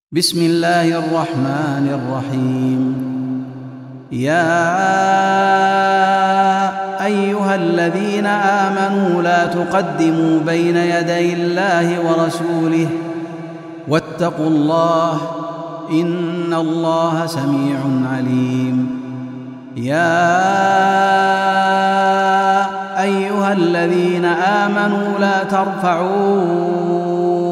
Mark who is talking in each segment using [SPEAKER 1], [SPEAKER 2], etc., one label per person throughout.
[SPEAKER 1] بسم الله الرحمن الرحيم. يا أيها الذين آمنوا لا تقدموا بين يدي الله ورسوله واتقوا الله إن الله سميع عليم. يا أيها الذين آمنوا لا ترفعوا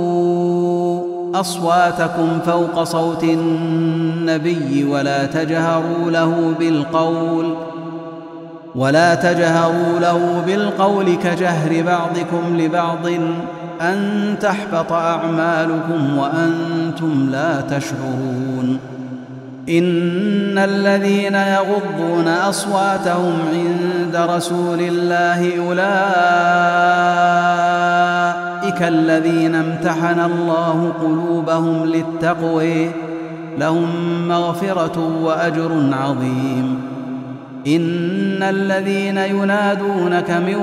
[SPEAKER 1] أصواتكم فوق صوت النبي ولا تجهروا له بالقول كجهر بعضكم لبعض أن تحبط أعمالكم وأنتم لا تشعرون. إن الذين يغضون أصواتهم عند رسول الله أولئك الذين امتحن الله قلوبهم للتقوى لهم مغفرة وأجر عظيم. إن الذين ينادونك من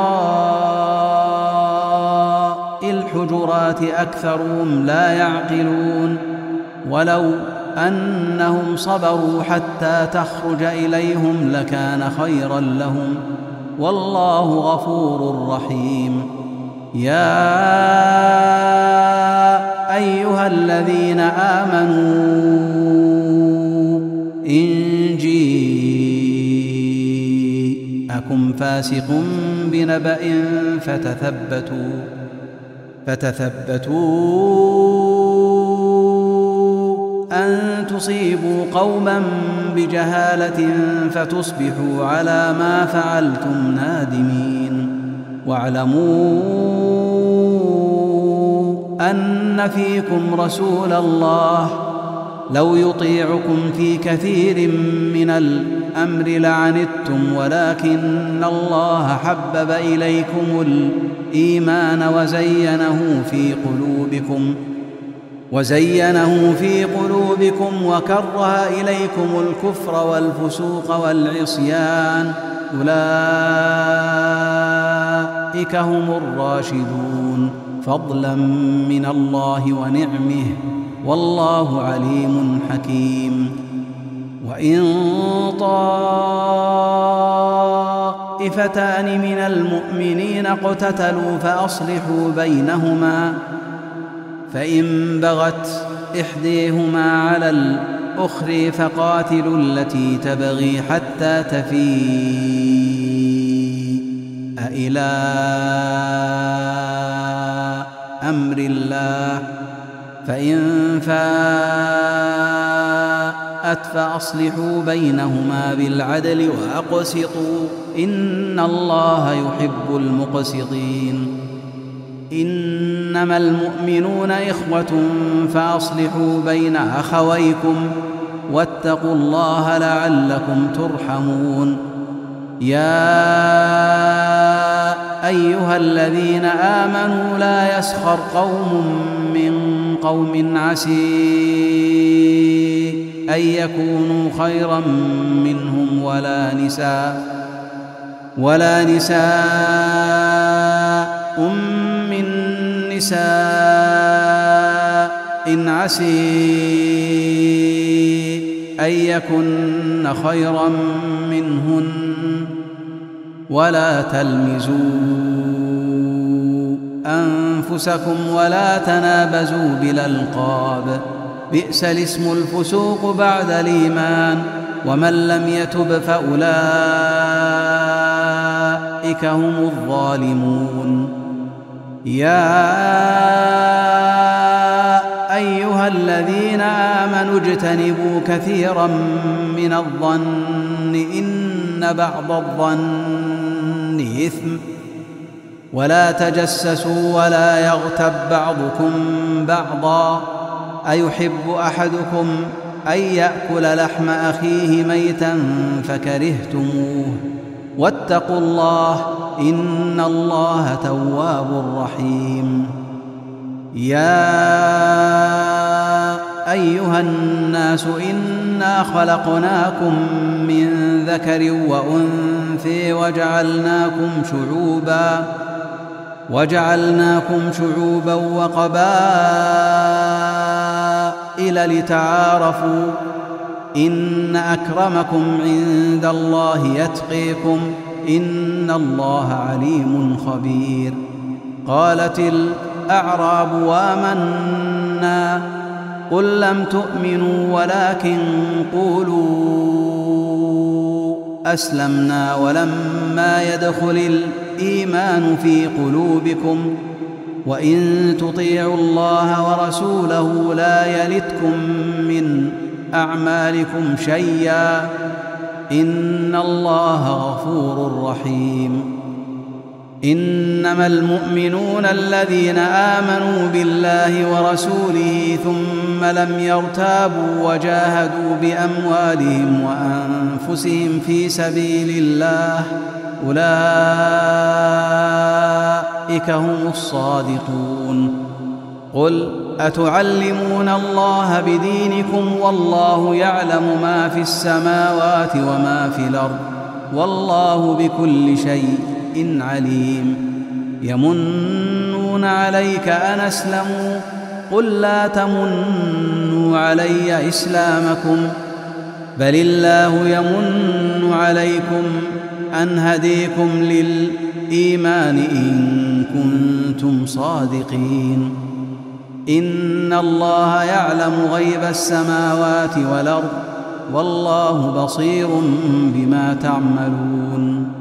[SPEAKER 1] وراء الحجرات أكثرهم لا يعقلون ولو أنهم صبروا حتى تخرج إليهم لكان خيرا لهم والله غفور رحيم. يا أيها الذين آمنوا إن جاءكم فاسق بنبأ فتثبتوا أن تصيبوا قوما بجهالة فتصبحوا على ما فعلتم نادمين. واعلموا أن فيكم رسول الله لو يطيعكم في كثير من الأمر لعنتم ولكن الله حبب إليكم الإيمان وزينه في قلوبكم وكره إليكم الكفر والفسوق والعصيان أولئك هم الراشدون فضلا من الله ونعمه والله عليم حكيم. وإن طائفتان من المؤمنين اقتتلوا فأصلحوا بينهما فإن بغت إحديهما على الأخرى فقاتلوا التي تبغي حتى تفيء إلى أمر الله فإن فاءت فأصلحوا بينهما بالعدل وأقسطوا إن الله يحب المقسطين. إنما المؤمنون إخوة فأصلحوا بين أخويكم واتقوا الله لعلكم ترحمون. يا أيها الذين آمنوا لا يسخر قوم من قوم عسى أن يكونوا خيرا منهم ولا نساء من نساء عسى أن يكن خيرا منهن ولا تلمزوا أنفسكم ولا تنابزوا بالألقاب بئس الاسم الفسوق بعد الإيمان ومن لم يتب فأولئك هم الظالمون. يا أيها الذين آمنوا اجتنبوا كثيرا من الظن إن بعض الظن إثم ولا تجسسوا ولا يغتب بعضكم بعضا أيحب أحدكم أن يأكل لحم أخيه ميتا فكرهتموه واتقوا الله إن الله تواب رحيم. يا أيها الناس إنا خلقناكم من ذكر وأنثى وجعلناكم شعوبا وقبائل قيل لتعارفوا إن أكرمكم عند الله يتقيكم إن الله عليم خبير. قالت الأعراب آمنا قل لم تؤمنوا ولكن قولوا أسلمنا ولما يدخل الإيمان في قلوبكم وإن تطيعوا الله ورسوله لا يلتكم من أعمالكم شيئا إن الله غفور رحيم. إنما المؤمنون الذين آمنوا بالله ورسوله ثم لم يرتابوا وجاهدوا بأموالهم وأنفسهم في سبيل الله أولئك هم الصادقون. قل أتعلمون الله بدينكم والله يعلم ما في السماوات وما في الأرض والله بكل شيء عليم. يمنون عليك أن أسلموا قل لا تمنوا علي إسلامكم بل الله يمن عليكم أن هديكم للإيمان إن كنتم صادقين. إن الله يعلم غيب السماوات والأرض والله بصير بما تعملون.